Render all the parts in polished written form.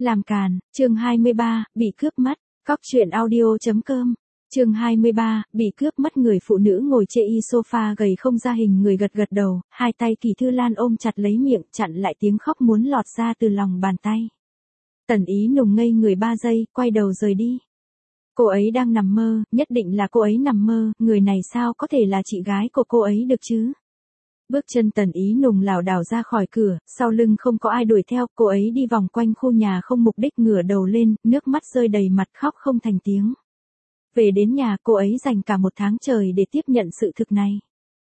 Làm càn, chương 23, bị cướp mắt, cóc truyện audio.com. Chương 23, bị cướp mắt. Người phụ nữ ngồi chê y sofa gầy không ra hình người gật gật đầu, hai tay Kỳ Thư Lan ôm chặt lấy miệng, chặn lại tiếng khóc muốn lọt ra từ lòng bàn tay. Tần Ý Nùng ngây người 3 giây, quay đầu rời đi. Cô ấy đang nằm mơ, nhất định là cô ấy nằm mơ, người này sao có thể là chị gái của cô ấy được chứ? Bước chân Tần Ý Nùng lảo đảo ra khỏi cửa, sau lưng không có ai đuổi theo, cô ấy đi vòng quanh khu nhà không mục đích, ngửa đầu lên, nước mắt rơi đầy mặt, khóc không thành tiếng. Về đến nhà, cô ấy dành cả 1 tháng trời để tiếp nhận sự thực này.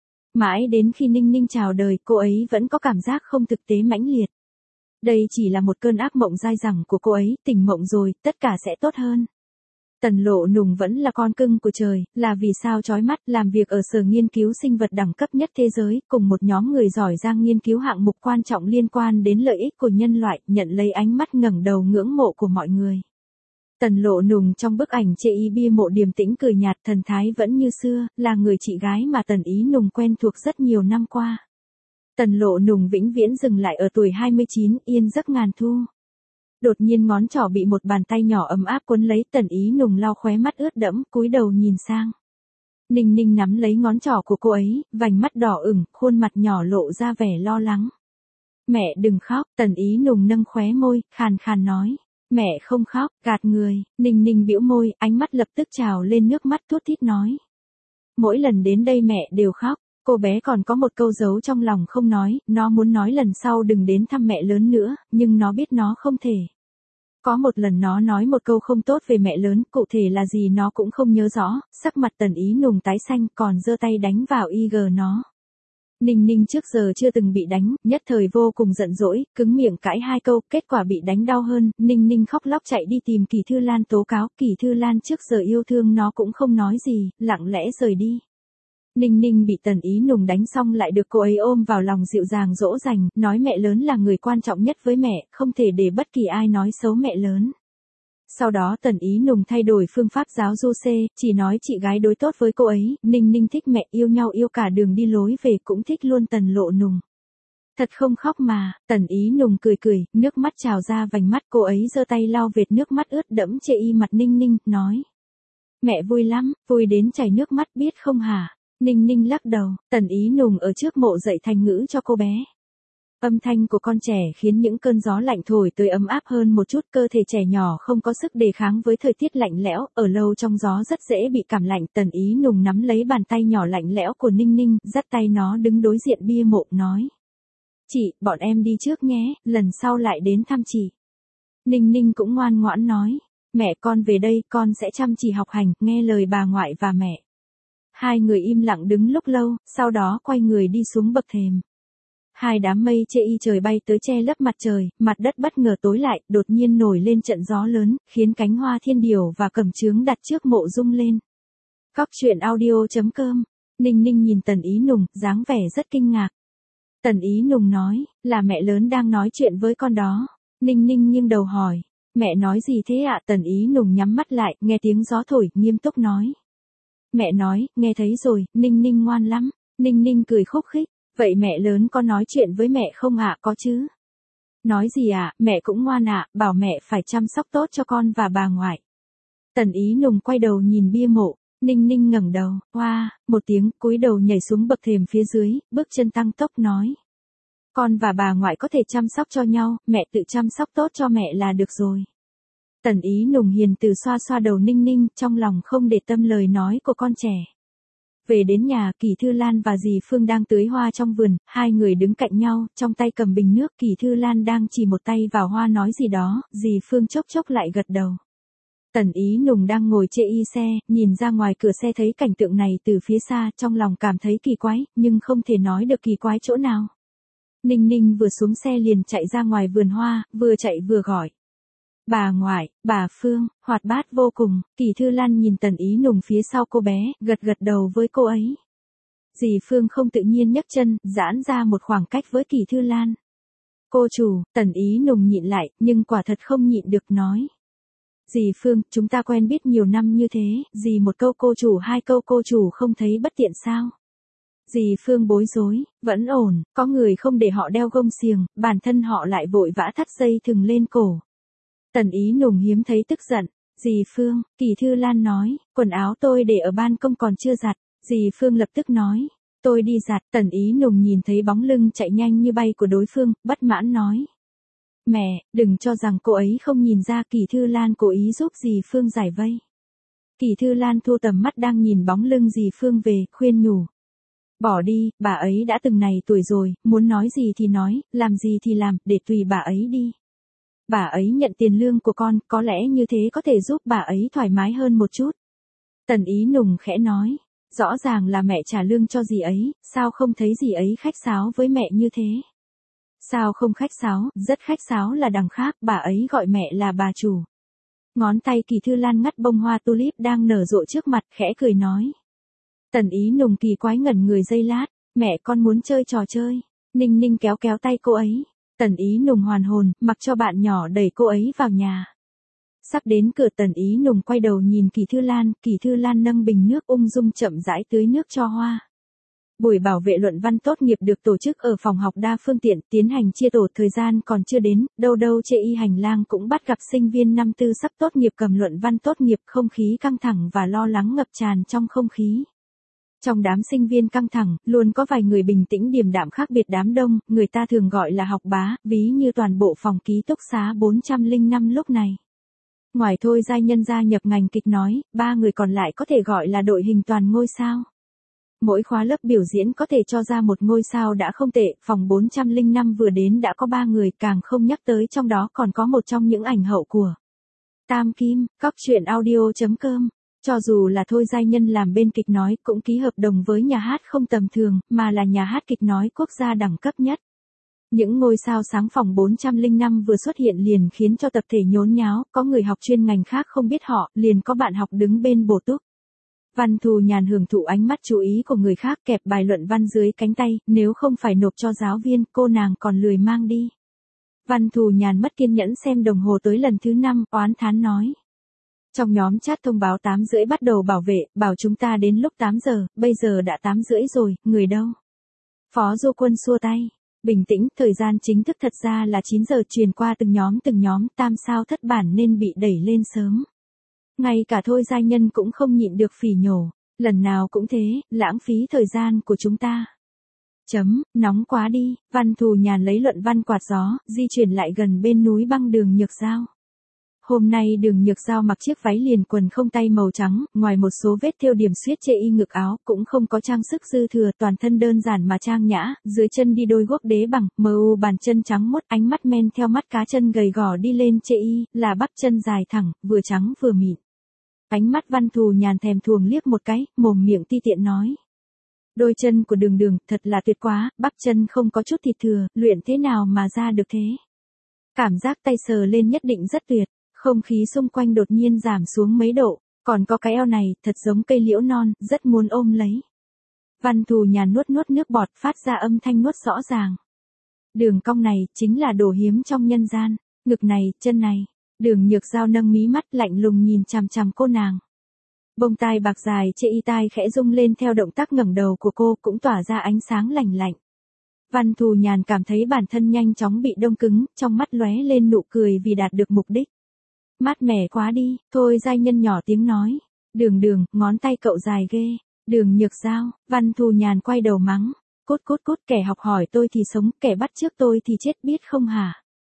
Mãi đến khi Ninh Ninh chào đời, cô ấy vẫn có cảm giác không thực tế mãnh liệt. Đây chỉ là một cơn ác mộng dai dẳng của cô ấy, tỉnh mộng rồi, tất cả sẽ tốt hơn. Tần Lộ Nùng vẫn là con cưng của trời, là vì sao chói mắt, làm việc ở sở nghiên cứu sinh vật đẳng cấp nhất thế giới, cùng một nhóm người giỏi giang nghiên cứu hạng mục quan trọng liên quan đến lợi ích của nhân loại, nhận lấy ánh mắt ngẩng đầu ngưỡng mộ của mọi người. Tần Lộ Nùng trong bức ảnh chê y bia mộ điềm tĩnh cười nhạt, thần thái vẫn như xưa, là người chị gái mà Tần Ý Nùng quen thuộc rất nhiều năm qua. Tần Lộ Nùng vĩnh viễn dừng lại ở tuổi 29, yên giấc ngàn thu. Đột nhiên ngón trỏ bị một bàn tay nhỏ ấm áp cuốn lấy, Tần Ý Nùng lau khóe mắt ướt đẫm, cúi đầu nhìn sang. Ninh Ninh nắm lấy ngón trỏ của cô ấy, vành mắt đỏ ửng, khuôn mặt nhỏ lộ ra vẻ lo lắng. Mẹ đừng khóc, Tần Ý Nùng nâng khóe môi, khàn khàn nói. Mẹ không khóc, gạt người. Ninh Ninh bĩu môi, ánh mắt lập tức trào lên nước mắt, thút thít nói. Mỗi lần đến đây mẹ đều khóc. Cô bé còn có một câu giấu trong lòng không nói, nó muốn nói lần sau đừng đến thăm mẹ lớn nữa, nhưng nó biết nó không thể. Có một lần nó nói một câu không tốt về mẹ lớn, cụ thể là gì nó cũng không nhớ rõ, sắc mặt Tần Ý Nùng tái xanh, còn giơ tay đánh vào IG nó. Ninh Ninh trước giờ chưa từng bị đánh, nhất thời vô cùng giận dỗi, cứng miệng cãi 2 câu, kết quả bị đánh đau hơn, Ninh Ninh khóc lóc chạy đi tìm Kỳ Thư Lan tố cáo, Kỳ Thư Lan trước giờ yêu thương nó cũng không nói gì, lặng lẽ rời đi. Ninh Ninh bị Tần Ý Nùng đánh xong lại được cô ấy ôm vào lòng dịu dàng dỗ dành, nói mẹ lớn là người quan trọng nhất với mẹ, không thể để bất kỳ ai nói xấu mẹ lớn. Sau đó Tần Ý Nùng thay đổi phương pháp giáo du C, chỉ nói chị gái đối tốt với cô ấy, Ninh Ninh thích mẹ, yêu nhau yêu cả đường đi lối về, cũng thích luôn Tần Lộ Nùng. Thật không khóc mà, Tần Ý Nùng cười cười, nước mắt trào ra vành mắt, cô ấy giơ tay lau vệt nước mắt ướt đẫm chê y mặt Ninh Ninh, nói. Mẹ vui lắm, vui đến chảy nước mắt biết không hả? Ninh Ninh lắc đầu, Tần Ý Nùng ở trước mộ dạy thành ngữ cho cô bé. Âm thanh của con trẻ khiến những cơn gió lạnh thổi tới ấm áp hơn một chút, cơ thể trẻ nhỏ không có sức đề kháng với thời tiết lạnh lẽo, ở lâu trong gió rất dễ bị cảm lạnh. Tần Ý Nùng nắm lấy bàn tay nhỏ lạnh lẽo của Ninh Ninh, dắt tay nó đứng đối diện bia mộ, nói. Chị, bọn em đi trước nhé, lần sau lại đến thăm chị. Ninh Ninh cũng ngoan ngoãn nói, mẹ con về đây, con sẽ chăm chỉ học hành, nghe lời bà ngoại và mẹ. Hai người im lặng đứng lúc lâu, sau đó quay người đi xuống bậc thềm. Hai đám mây chê y trời bay tới che lấp mặt trời, mặt đất bất ngờ tối lại, đột nhiên nổi lên trận gió lớn, khiến cánh hoa thiên điều và cẩm chướng đặt trước mộ rung lên. Cóc truyện audio.com. Ninh Ninh nhìn Tần Ý Nùng, dáng vẻ rất kinh ngạc. Tần Ý Nùng nói, là mẹ lớn đang nói chuyện với con đó. Ninh Ninh nghiêng đầu hỏi, mẹ nói gì thế ạ? Tần Ý Nùng nhắm mắt lại, nghe tiếng gió thổi, nghiêm túc nói. Mẹ nói, nghe thấy rồi, Ninh Ninh ngoan lắm. Ninh Ninh cười khúc khích, vậy mẹ lớn có nói chuyện với mẹ không ạ? Có chứ. Nói gì ạ? Mẹ cũng ngoan ạ, bảo mẹ phải chăm sóc tốt cho con và bà ngoại. Tần Ý Nùng quay đầu nhìn bia mộ, Ninh Ninh ngẩng đầu, hoa, một tiếng, cúi đầu nhảy xuống bậc thềm phía dưới, bước chân tăng tốc nói. Con và bà ngoại có thể chăm sóc cho nhau, mẹ tự chăm sóc tốt cho mẹ là được rồi. Tần Ý Nùng hiền từ xoa xoa đầu Ninh Ninh, trong lòng không để tâm lời nói của con trẻ. Về đến nhà, Kỳ Thư Lan và dì Phương đang tưới hoa trong vườn, hai người đứng cạnh nhau, trong tay cầm bình nước, Kỳ Thư Lan đang chỉ một tay vào hoa nói gì đó, dì Phương chốc chốc lại gật đầu. Tần Ý Nùng đang ngồi chê y xe, nhìn ra ngoài cửa xe thấy cảnh tượng này từ phía xa, trong lòng cảm thấy kỳ quái, nhưng không thể nói được kỳ quái chỗ nào. Ninh Ninh vừa xuống xe liền chạy ra ngoài vườn hoa, vừa chạy vừa gọi. Bà ngoại, bà Phương, hoạt bát vô cùng. Kỳ Thư Lan nhìn Tần Ý Nùng phía sau cô bé, gật gật đầu với cô ấy. Dì Phương không tự nhiên nhấc chân, giãn ra một khoảng cách với Kỳ Thư Lan. Cô chủ, Tần Ý Nùng nhịn lại, nhưng quả thật không nhịn được nói. Dì Phương, chúng ta quen biết nhiều năm như thế, dì một câu cô chủ 2 câu cô chủ không thấy bất tiện sao? Dì Phương bối rối, vẫn ổn, có người không để họ đeo gông xiềng, bản thân họ lại vội vã thắt dây thừng lên cổ. Tần Ý Nùng hiếm thấy tức giận. Dì Phương, Kỳ Thư Lan nói, quần áo tôi để ở ban công còn chưa giặt. Dì Phương lập tức nói, tôi đi giặt. Tần Ý Nùng nhìn thấy bóng lưng chạy nhanh như bay của đối phương, bất mãn nói. Mẹ, đừng cho rằng cô ấy không nhìn ra Kỳ Thư Lan cố ý giúp dì Phương giải vây. Kỳ Thư Lan thu tầm mắt đang nhìn bóng lưng dì Phương về, khuyên nhủ. Bỏ đi, bà ấy đã từng này tuổi rồi, muốn nói gì thì nói, làm gì thì làm, để tùy bà ấy đi. Bà ấy nhận tiền lương của con, có lẽ như thế có thể giúp bà ấy thoải mái hơn một chút. Tần Ý Nùng khẽ nói, rõ ràng là mẹ trả lương cho dì ấy, sao không thấy dì ấy khách sáo với mẹ như thế? Sao không khách sáo, rất khách sáo là đằng khác, bà ấy gọi mẹ là bà chủ. Ngón tay Kỳ Thư Lan ngắt bông hoa tulip đang nở rộ trước mặt, khẽ cười nói. Tần Ý Nùng kỳ quái ngẩn người giây lát, mẹ con muốn chơi trò chơi. Ninh Ninh kéo kéo tay cô ấy. Tần Ý Nùng hoàn hồn, mặc cho bạn nhỏ đẩy cô ấy vào nhà. Sắp đến cửa Tần Ý Nùng quay đầu nhìn Kỳ Thư Lan nâng bình nước ung dung chậm rãi tưới nước cho hoa. Buổi bảo vệ luận văn tốt nghiệp được tổ chức ở phòng học đa phương tiện, tiến hành chia tổ, thời gian còn chưa đến, đâu chê y hành lang cũng bắt gặp sinh viên năm tư sắp tốt nghiệp cầm luận văn tốt nghiệp, không khí căng thẳng và lo lắng ngập tràn trong không khí. Trong đám sinh viên căng thẳng, luôn có vài người bình tĩnh điềm đạm khác biệt đám đông, người ta thường gọi là học bá, ví như toàn bộ phòng ký túc xá 405 lúc này. Ngoài Thôi Giai Nhân gia nhập ngành kịch nói, 3 người còn lại có thể gọi là đội hình toàn ngôi sao. Mỗi khóa lớp biểu diễn có thể cho ra một ngôi sao đã không tệ, phòng 405 vừa đến đã có 3 người, càng không nhắc tới trong đó còn có một trong những ảnh hậu của Tam Kim, coctruyện.audio.com. Cho dù là Thôi Giai Nhân làm bên kịch nói cũng ký hợp đồng với nhà hát không tầm thường, mà là nhà hát kịch nói quốc gia đẳng cấp nhất. Những ngôi sao sáng phòng 405 vừa xuất hiện liền khiến cho tập thể nhốn nháo, có người học chuyên ngành khác không biết họ, liền có bạn học đứng bên bổ túc. Văn Thù Nhàn hưởng thụ ánh mắt chú ý của người khác, kẹp bài luận văn dưới cánh tay, nếu không phải nộp cho giáo viên, cô nàng còn lười mang đi. Văn Thù Nhàn mất kiên nhẫn xem đồng hồ tới lần thứ 5, oán thán nói. Trong nhóm chat thông báo 8 rưỡi bắt đầu bảo vệ, bảo chúng ta đến lúc 8 giờ, bây giờ đã 8 rưỡi rồi, người đâu? Phó Du Quân xua tay. Bình tĩnh, thời gian chính thức thật ra là 9 giờ, truyền qua từng nhóm, tam sao thất bản nên bị đẩy lên sớm. Ngay cả Thôi Giai Nhân cũng không nhịn được phỉ nhổ, lần nào cũng thế, lãng phí thời gian của chúng ta. Nóng quá đi, Văn Thù Nhàn lấy luận văn quạt gió, di chuyển lại gần bên núi băng Đường Nhược Giao. Hôm nay Đường Nhược Giao mặc chiếc váy liền quần không tay màu trắng, ngoài một số vết thêu điểm xuyết chê y ngực áo, cũng không có trang sức dư thừa, toàn thân đơn giản mà trang nhã, dưới chân đi đôi guốc đế bằng, bàn chân trắng muốt, ánh mắt men theo mắt cá chân gầy gò đi lên chê y, là bắp chân dài thẳng, vừa trắng vừa mịn. Ánh mắt Văn Thù Nhàn thèm thuồng liếc một cái, mồm miệng ti tiện nói. Đôi chân của Đường thật là tuyệt quá, bắp chân không có chút thịt thừa, luyện thế nào mà ra được thế? Cảm giác tay sờ lên nhất định rất tuyệt. Không khí xung quanh đột nhiên giảm xuống mấy độ, còn có cái eo này, thật giống cây liễu non, rất muốn ôm lấy. Văn Thù Nhàn nuốt nước bọt, phát ra âm thanh nuốt rõ ràng. Đường cong này, chính là đồ hiếm trong nhân gian, ngực này, chân này. Đường Nhược Giao nâng mí mắt lạnh lùng nhìn chằm chằm cô nàng. Bông tai bạc dài chê y tai khẽ rung lên theo động tác ngẩng đầu của cô, cũng tỏa ra ánh sáng lạnh lạnh. Văn Thù Nhàn cảm thấy bản thân nhanh chóng bị đông cứng, trong mắt lóe lên nụ cười vì đạt được mục đích. Mát mẻ quá đi, Thôi Giai Nhân nhỏ tiếng nói. Đường, ngón tay cậu dài ghê. Đường Nhược Giao, Văn Thù Nhàn quay đầu mắng. Cút, kẻ học hỏi tôi thì sống, kẻ bắt chước tôi thì chết biết không hả?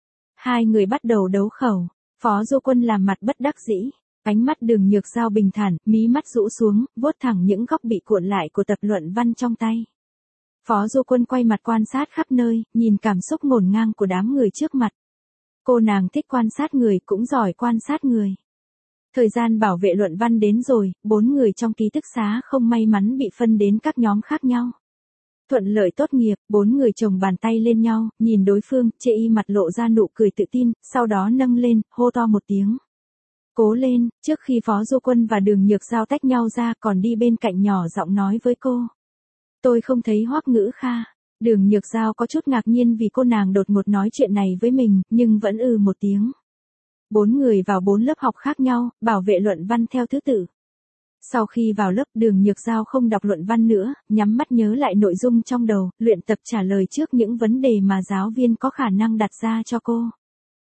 Hai người bắt đầu đấu khẩu. Phó Du Quân làm mặt bất đắc dĩ. Ánh mắt Đường Nhược Giao bình thản, mí mắt rũ xuống, vuốt thẳng những góc bị cuộn lại của tập luận văn trong tay. Phó Du Quân quay mặt quan sát khắp nơi, nhìn cảm xúc ngổn ngang của đám người trước mặt. Cô nàng thích quan sát người, cũng giỏi quan sát người. Thời gian bảo vệ luận văn đến rồi, 4 người trong ký túc xá không may mắn bị phân đến các nhóm khác nhau. Thuận lợi tốt nghiệp, 4 người chồng bàn tay lên nhau, nhìn đối phương, chê y mặt lộ ra nụ cười tự tin, sau đó nâng lên, hô to một tiếng. Cố lên, trước khi Phó Du Quân và Đường Nhược Giao tách nhau ra còn đi bên cạnh nhỏ giọng nói với cô. Tôi không thấy Hoắc Ngữ Kha. Đường Nhược Giao có chút ngạc nhiên vì cô nàng đột ngột nói chuyện này với mình, nhưng vẫn một tiếng. 4 người vào 4 lớp học khác nhau, bảo vệ luận văn theo thứ tự. Sau khi vào lớp, Đường Nhược Giao không đọc luận văn nữa, nhắm mắt nhớ lại nội dung trong đầu, luyện tập trả lời trước những vấn đề mà giáo viên có khả năng đặt ra cho cô.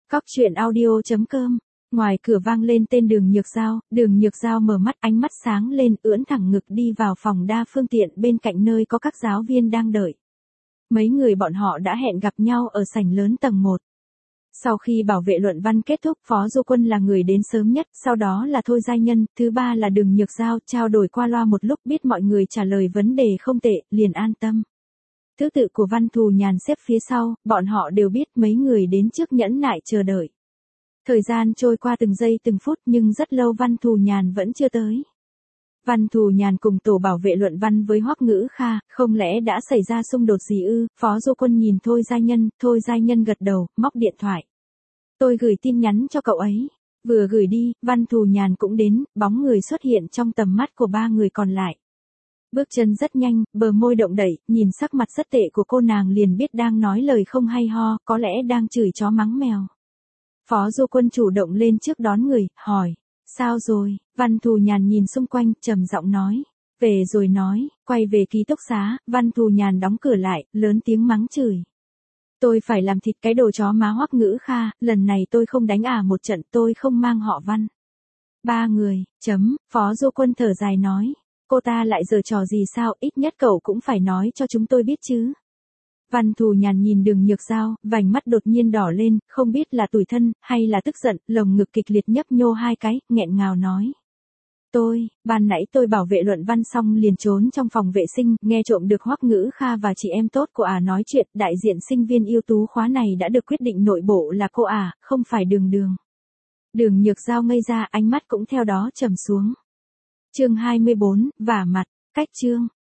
Cóc truyện audio.com. Ngoài cửa vang lên tên Đường Nhược Giao mở mắt, ánh mắt sáng lên, ưỡn thẳng ngực đi vào phòng đa phương tiện bên cạnh nơi có các giáo viên đang đợi. Mấy người bọn họ đã hẹn gặp nhau ở sảnh lớn tầng 1. Sau khi bảo vệ luận văn kết thúc, Phó Du Quân là người đến sớm nhất, sau đó là Thôi Giai Nhân, thứ ba là Đường Nhược Giao, trao đổi qua loa một lúc biết mọi người trả lời vấn đề không tệ, liền an tâm. Thứ tự của Văn Thù Nhàn xếp phía sau, bọn họ đều biết mấy người đến trước nhẫn nại chờ đợi. Thời gian trôi qua từng giây từng phút nhưng rất lâu Văn Thù Nhàn vẫn chưa tới. Văn Thù Nhàn cùng tổ bảo vệ luận văn với Hoắc Ngữ Kha, không lẽ đã xảy ra xung đột gì ư? Phó Du Quân nhìn Thôi Giai Nhân gật đầu, móc điện thoại. Tôi gửi tin nhắn cho cậu ấy. Vừa gửi đi, Văn Thù Nhàn cũng đến, bóng người xuất hiện trong tầm mắt của ba người còn lại. Bước chân rất nhanh, bờ môi động đậy, nhìn sắc mặt rất tệ của cô nàng liền biết đang nói lời không hay ho, có lẽ đang chửi chó mắng mèo. Phó Du Quân chủ động lên trước đón người, hỏi. Sao rồi? Văn Thù Nhàn nhìn xung quanh, trầm giọng nói. Về rồi nói, quay về ký túc xá, Văn Thù Nhàn đóng cửa lại, lớn tiếng mắng chửi. Tôi phải làm thịt cái đồ chó má Hoắc Ngữ Kha, lần này tôi không đánh một trận, tôi không mang họ Văn. Ba người, Phó Du Quân thở dài nói. Cô ta lại giở trò gì sao, ít nhất cậu cũng phải nói cho chúng tôi biết chứ. Văn Thù Nhàn nhìn Đường Nhược Giao, vành mắt đột nhiên đỏ lên, không biết là tủi thân, hay là tức giận, lồng ngực kịch liệt nhấp nhô hai cái, nghẹn ngào nói. Ban nãy tôi bảo vệ luận văn xong liền trốn trong phòng vệ sinh, nghe trộm được Hoắc Ngữ Kha và chị em tốt của nói chuyện, đại diện sinh viên ưu tú khóa này đã được quyết định nội bộ là cô không phải Đường. Đường Nhược Giao ngây ra, ánh mắt cũng theo đó trầm xuống. Chương 24, vả mặt, cách chương.